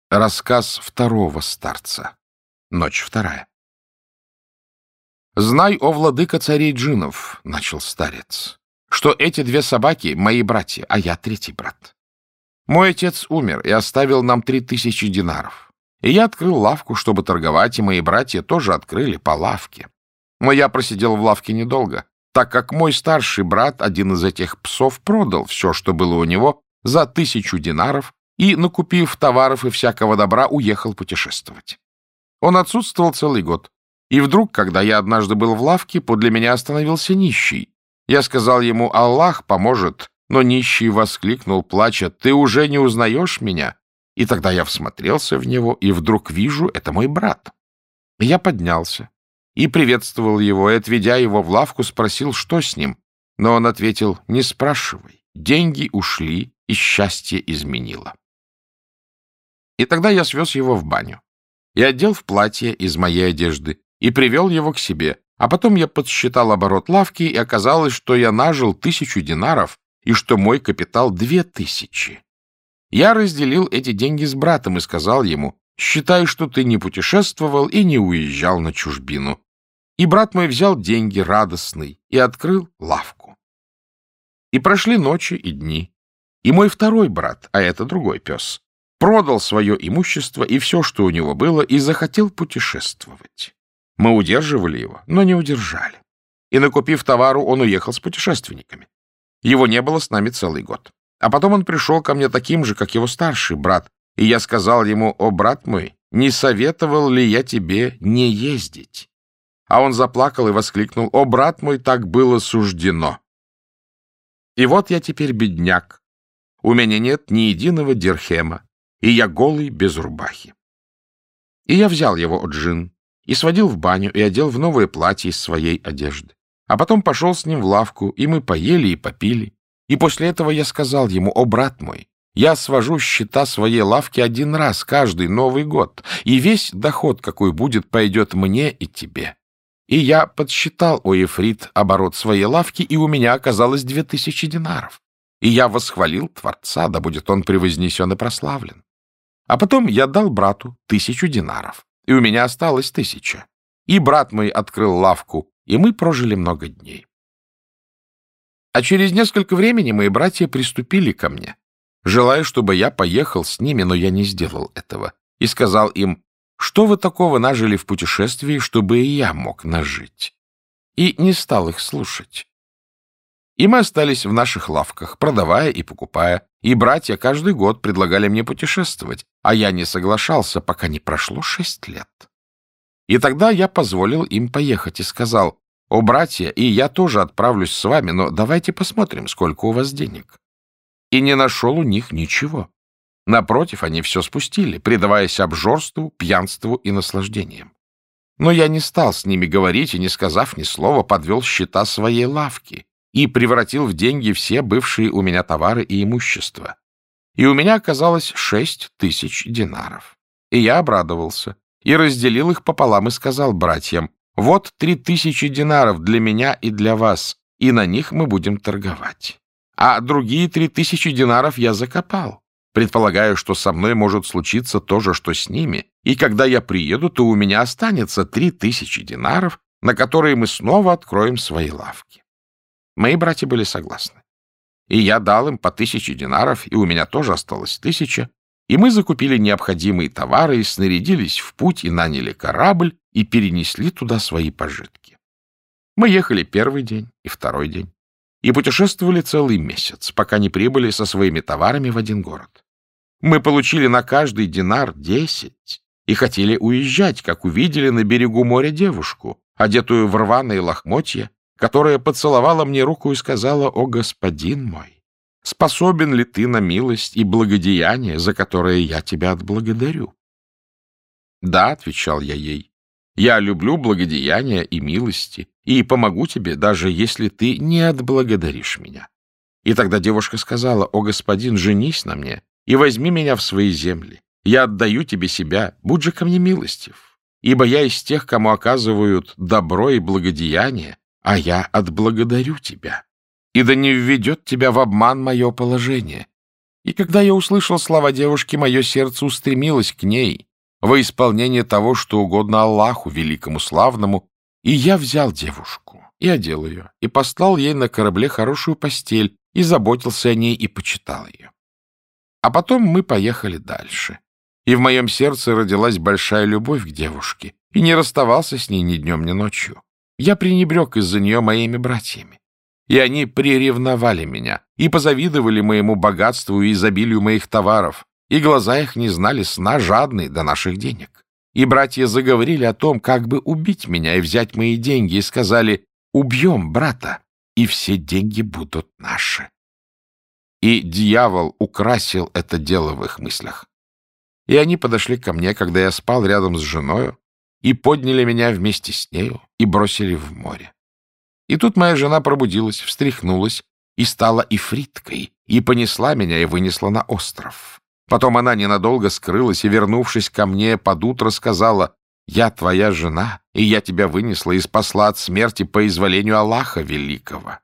Рассказ второго старца. Ночь вторая. «Знай, о владыка царей джиннов, — начал старец, — что эти две собаки — мои братья, а я третий брат. Мой отец умер и оставил нам 3000 динаров. И я открыл лавку, чтобы торговать, и мои братья тоже открыли по лавке. Но я просидел в лавке недолго, так как мой старший брат, один из этих псов, продал все, что было у него, за 1000 динаров, и, накупив товаров и всякого добра, уехал путешествовать. Он отсутствовал целый год. И вдруг, когда я однажды был в лавке, подле меня остановился нищий. Я сказал ему: «Аллах поможет», но нищий воскликнул, плача: «Ты уже не узнаешь меня?» И тогда я всмотрелся в него, и вдруг вижу — это мой брат. Я поднялся и приветствовал его, и, отведя его в лавку, спросил, что с ним. Но он ответил: «Не спрашивай, деньги ушли, и счастье изменило». И тогда я свез его в баню и одел в платье из моей одежды и привел его к себе, а потом я подсчитал оборот лавки, и оказалось, что я нажил 1000 динаров и что мой капитал 2000. Я разделил эти деньги с братом и сказал ему: «Считай, что ты не путешествовал и не уезжал на чужбину». И брат мой взял деньги радостный и открыл лавку. И прошли ночи и дни, и мой второй брат, а это другой пес, продал свое имущество и все, что у него было, и захотел путешествовать. Мы удерживали его, но не удержали. И, накупив товару, он уехал с путешественниками. Его не было с нами целый год. А потом он пришел ко мне таким же, как его старший брат, и я сказал ему: «О, брат мой, не советовал ли я тебе не ездить?» А он заплакал и воскликнул: «О, брат мой, так было суждено». И вот я теперь бедняк. У меня нет ни единого дирхема, и я голый, без рубахи. И я взял его от Джин и сводил в баню и одел в новое платье из своей одежды. А потом пошел с ним в лавку, и мы поели и попили. И после этого я сказал ему: «О, брат мой, я свожу счета своей лавки один раз каждый Новый год, и весь доход, какой будет, пойдет мне и тебе». И я подсчитал, о Ефрит, оборот своей лавки, и у меня оказалось 2000 динаров. И я восхвалил Творца, да будет он превознесен и прославлен. А потом я дал брату 1000 динаров, и у меня осталось 1000. И брат мой открыл лавку, и мы прожили много дней. А через несколько времени мои братья приступили ко мне, желая, чтобы я поехал с ними, но я не сделал этого, и сказал им: «Что вы такого нажили в путешествии, чтобы и я мог нажить?» И не стал их слушать. И мы остались в наших лавках, продавая и покупая, и братья каждый год предлагали мне путешествовать, а я не соглашался, пока не прошло 6 лет. И тогда я позволил им поехать и сказал: «О, братья, и я тоже отправлюсь с вами, но давайте посмотрим, сколько у вас денег». И не нашел у них ничего. Напротив, они все спустили, предаваясь обжорству, пьянству и наслаждениям. Но я не стал с ними говорить и, не сказав ни слова, подвел счета своей лавки и превратил в деньги все бывшие у меня товары и имущество. И у меня оказалось 6000 динаров. И я обрадовался, и разделил их пополам, и сказал братьям: «Вот 3000 динаров для меня и для вас, и на них мы будем торговать. А другие 3000 динаров я закопал, предполагая, что со мной может случиться то же, что с ними, и когда я приеду, то у меня останется 3000 динаров, на которые мы снова откроем свои лавки». Мои братья были согласны. И я дал им по 1000 динаров, и у меня тоже осталось 1000, и мы закупили необходимые товары, и снарядились в путь, и наняли корабль, и перенесли туда свои пожитки. Мы ехали первый день и второй день, и путешествовали целый месяц, пока не прибыли со своими товарами в один город. Мы получили на каждый динар 10 и хотели уезжать, как увидели на берегу моря девушку, одетую в рваные лохмотья, которая поцеловала мне руку и сказала: «О, господин мой, способен ли ты на милость и благодеяние, за которое я тебя отблагодарю?» «Да», — отвечал я ей, — «я люблю благодеяния и милости, и помогу тебе, даже если ты не отблагодаришь меня». И тогда девушка сказала: «О, господин, женись на мне и возьми меня в свои земли. Я отдаю тебе себя, будь же ко мне милостив, ибо я из тех, кому оказывают добро и благодеяние, а я отблагодарю тебя. И да не введет тебя в обман мое положение». И когда я услышал слова девушки, мое сердце устремилось к ней во исполнение того, что угодно Аллаху, великому, славному, и я взял девушку и одел ее, и послал ей на корабле хорошую постель, и заботился о ней, и почитал ее. А потом мы поехали дальше, и в моем сердце родилась большая любовь к девушке, и не расставался с ней ни днем, ни ночью. Я пренебрег из-за нее моими братьями, и они приревновали меня, и позавидовали моему богатству и изобилию моих товаров, и глаза их не знали сна, жадные до наших денег. И братья заговорили о том, как бы убить меня и взять мои деньги, и сказали: «Убьем брата, и все деньги будут наши». И дьявол украсил это дело в их мыслях. И они подошли ко мне, когда я спал рядом с женою, и подняли меня вместе с нею, и бросили в море. И тут моя жена пробудилась, встряхнулась, и стала ифриткой, и понесла меня и вынесла на остров. Потом она ненадолго скрылась, и, вернувшись ко мне под утро, сказала: «Я твоя жена, и я тебя вынесла и спасла от смерти по изволению Аллаха Великого.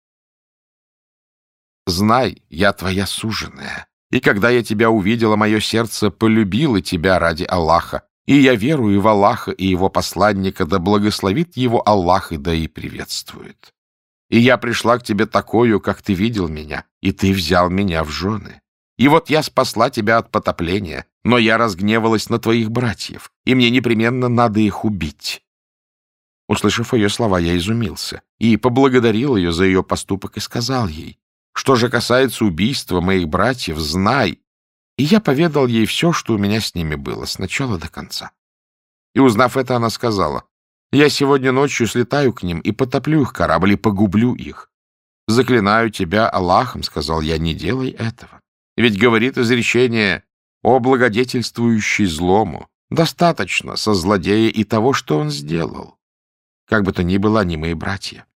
Знай, я твоя суженая, и когда я тебя увидела, мое сердце полюбило тебя ради Аллаха, и я верую в Аллаха и его посланника, да благословит его Аллах и да и приветствует. И я пришла к тебе такою, как ты видел меня, и ты взял меня в жены. И вот я спасла тебя от потопления, но я разгневалась на твоих братьев, и мне непременно надо их убить». Услышав ее слова, я изумился и поблагодарил ее за ее поступок и сказал ей: «Что же касается убийства моих братьев, знай». И я поведал ей все, что у меня с ними было, с начала до конца. И, узнав это, она сказала: «Я сегодня ночью слетаю к ним и потоплю их корабль, и погублю их. Заклинаю тебя Аллахом, — сказал я, — не делай этого. Ведь говорит изречение: о благодетельствующий злому, достаточно со злодея и того, что он сделал. Как бы то ни было, они мои братья.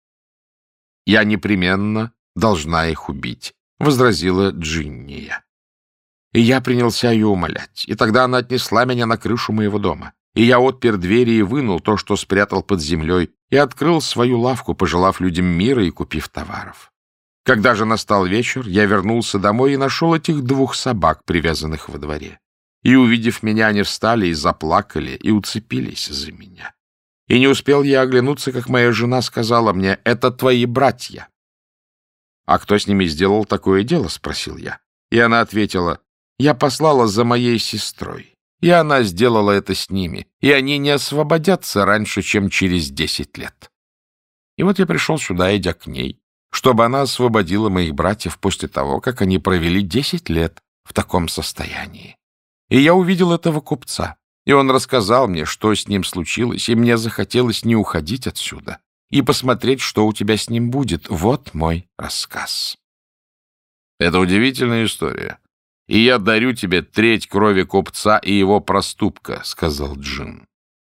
Я непременно должна их убить», — возразила Джинния. И я принялся ее умолять, и тогда она отнесла меня на крышу моего дома. И я отпер двери и вынул то, что спрятал под землей, и открыл свою лавку, пожелав людям мира и купив товаров. Когда же настал вечер, я вернулся домой и нашел этих 2 собак, привязанных во дворе. И, увидев меня, они встали и заплакали, и уцепились за меня. И не успел я оглянуться, как моя жена сказала мне: «Это твои братья». «А кто с ними сделал такое дело?» — спросил я. И она ответила: «Я послала за моей сестрой, и она сделала это с ними, и они не освободятся раньше, чем через 10 лет». И вот я пришел сюда, идя к ней, чтобы она освободила моих братьев после того, как они провели 10 лет в таком состоянии. И я увидел этого купца, и он рассказал мне, что с ним случилось, и мне захотелось не уходить отсюда и посмотреть, что у тебя с ним будет. Вот мой рассказ. Это удивительная история. И я дарю тебе 1/3 крови купца и его проступка, — сказал Джин.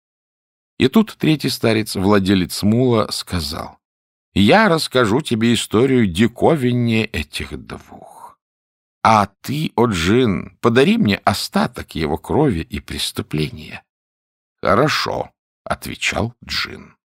И тут 3-й старец, владелец мула, сказал: «Я расскажу тебе историю диковиннее этих 2. А ты, о Джин, подари мне остаток его крови и преступления». «Хорошо», — отвечал Джин.